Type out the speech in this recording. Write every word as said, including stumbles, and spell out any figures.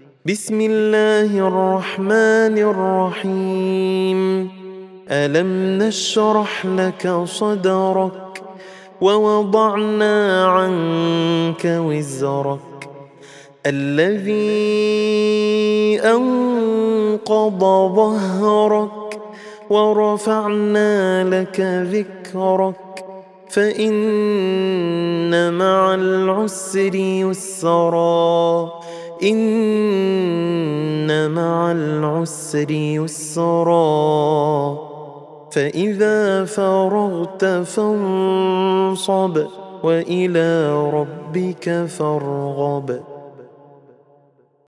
بسم الله الرحمن الرحيم ألم نشرح لك صدرك ووضعنا عنك وزرك الذي أنقض ظهرك ورفعنا لك ذكرك فإن مع العسر يسرا إن مع العسر يسرا فإذا فرغت فانصب وإلى ربك فارغب.